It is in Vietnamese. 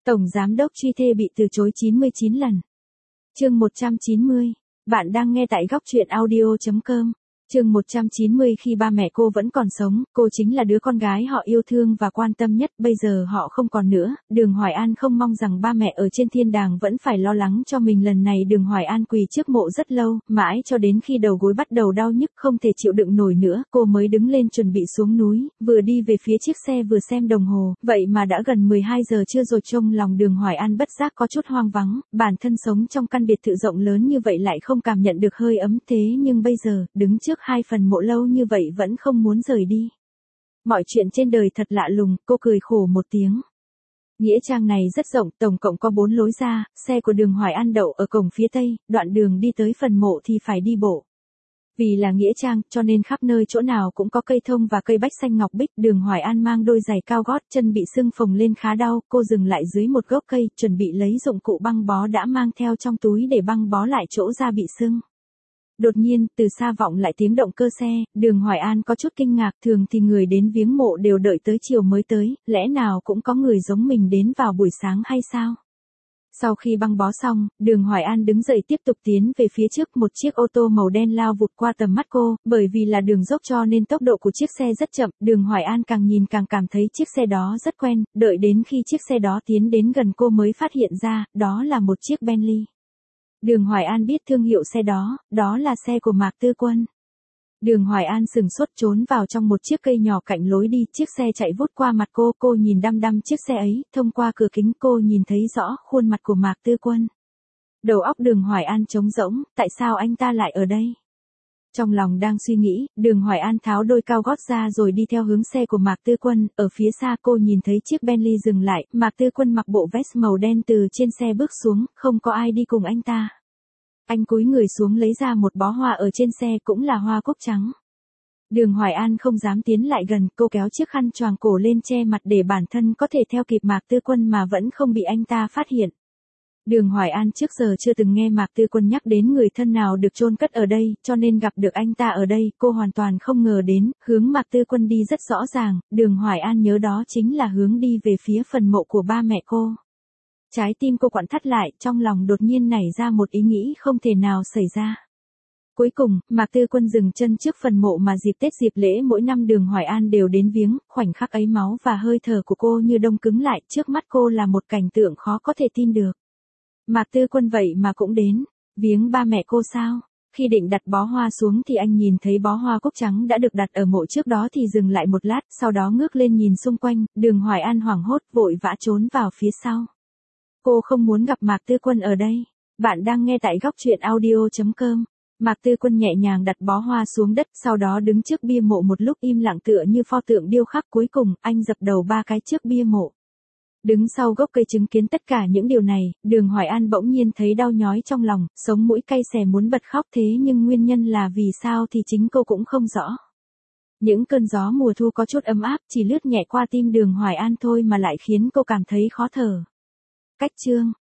Tổng Giám đốc truy thê bị từ chối 99 lần. Chương 190. Bạn đang nghe tại góc truyện audio.com. Chương 190. Khi ba mẹ cô vẫn còn sống, cô chính là đứa con gái họ yêu thương và quan tâm nhất. Bây giờ họ không còn nữa. Đường Hoài An không mong rằng ba mẹ ở trên thiên đàng vẫn phải lo lắng cho mình. Lần này Đường Hoài An quỳ trước mộ rất lâu, mãi cho đến khi đầu gối bắt đầu đau nhức không thể chịu đựng nổi nữa, cô mới đứng lên chuẩn bị xuống núi, vừa đi về phía chiếc xe vừa xem đồng hồ. Vậy mà đã gần 12 giờ trưa rồi. Trong lòng Đường Hoài An bất giác có chút hoang vắng, bản thân sống trong căn biệt thự rộng lớn như vậy lại không cảm nhận được hơi ấm, thế nhưng bây giờ, đứng trước hai phần mộ lâu như vậy vẫn không muốn rời đi. Mọi chuyện trên đời thật lạ lùng, cô cười khổ một tiếng. Nghĩa trang này rất rộng, tổng cộng có 4 lối ra, xe của Đường Hoài An đậu ở cổng phía tây, đoạn đường đi tới phần mộ thì phải đi bộ. Vì là nghĩa trang, cho nên khắp nơi chỗ nào cũng có cây thông và cây bách xanh ngọc bích. Đường Hoài An mang đôi giày cao gót, chân bị sưng phồng lên khá đau, cô dừng lại dưới một gốc cây, chuẩn bị lấy dụng cụ băng bó đã mang theo trong túi để băng bó lại chỗ da bị sưng. Đột nhiên, từ xa vọng lại tiếng động cơ xe, Đường Hoài An có chút kinh ngạc, thường thì người đến viếng mộ đều đợi tới chiều mới tới, lẽ nào cũng có người giống mình đến vào buổi sáng hay sao? Sau khi băng bó xong, Đường Hoài An đứng dậy tiếp tục tiến về phía trước. Một chiếc ô tô màu đen lao vụt qua tầm mắt cô, bởi vì là đường dốc cho nên tốc độ của chiếc xe rất chậm. Đường Hoài An càng nhìn càng cảm thấy chiếc xe đó rất quen, đợi đến khi chiếc xe đó tiến đến gần cô mới phát hiện ra, đó là một chiếc Bentley. Đường Hoài An biết thương hiệu xe đó, đó là xe của Mạc Tư Quân. Đường Hoài An sừng sốt trốn vào trong một chiếc cây nhỏ cạnh lối đi, chiếc xe chạy vút qua mặt cô nhìn đăm đăm chiếc xe ấy, thông qua cửa kính cô nhìn thấy rõ khuôn mặt của Mạc Tư Quân. Đầu óc Đường Hoài An trống rỗng, tại sao anh ta lại ở đây? Trong lòng đang suy nghĩ, Đường Hoài An tháo đôi cao gót ra rồi đi theo hướng xe của Mạc Tư Quân, ở phía xa cô nhìn thấy chiếc Bentley dừng lại, Mạc Tư Quân mặc bộ vest màu đen từ trên xe bước xuống, không có ai đi cùng anh ta. Anh cúi người xuống lấy ra một bó hoa ở trên xe, cũng là hoa cúc trắng. Đường Hoài An không dám tiến lại gần, cô kéo chiếc khăn choàng cổ lên che mặt để bản thân có thể theo kịp Mạc Tư Quân mà vẫn không bị anh ta phát hiện. Đường Hoài An trước giờ chưa từng nghe Mạc Tư Quân nhắc đến người thân nào được chôn cất ở đây, cho nên gặp được anh ta ở đây, cô hoàn toàn không ngờ đến, hướng Mạc Tư Quân đi rất rõ ràng, Đường Hoài An nhớ đó chính là hướng đi về phía phần mộ của ba mẹ cô. Trái tim cô quặn thắt lại, trong lòng đột nhiên nảy ra một ý nghĩ không thể nào xảy ra. Cuối cùng, Mạc Tư Quân dừng chân trước phần mộ mà dịp Tết dịp lễ mỗi năm Đường Hoài An đều đến viếng, khoảnh khắc ấy máu và hơi thở của cô như đông cứng lại, trước mắt cô là một cảnh tượng khó có thể tin được. Mạc Tư Quân vậy mà cũng đến, viếng ba mẹ cô sao? Khi định đặt bó hoa xuống thì anh nhìn thấy bó hoa cúc trắng đã được đặt ở mộ trước đó thì dừng lại một lát, sau đó ngước lên nhìn xung quanh, Đường Hoài An hoảng hốt vội vã trốn vào phía sau. Cô không muốn gặp Mạc Tư Quân ở đây. Bạn đang nghe tại góc truyện audio.com. Mạc Tư Quân nhẹ nhàng đặt bó hoa xuống đất, sau đó đứng trước bia mộ một lúc im lặng tựa như pho tượng điêu khắc. Cuối cùng, anh dập đầu 3 cái trước bia mộ. Đứng sau gốc cây chứng kiến tất cả những điều này, Đường Hoài An bỗng nhiên thấy đau nhói trong lòng, sống mũi cay xè muốn bật khóc, thế nhưng nguyên nhân là vì sao thì chính cô cũng không rõ. Những cơn gió mùa thu có chút ấm áp chỉ lướt nhẹ qua tim Đường Hoài An thôi mà lại khiến cô cảm thấy khó thở. Cách chương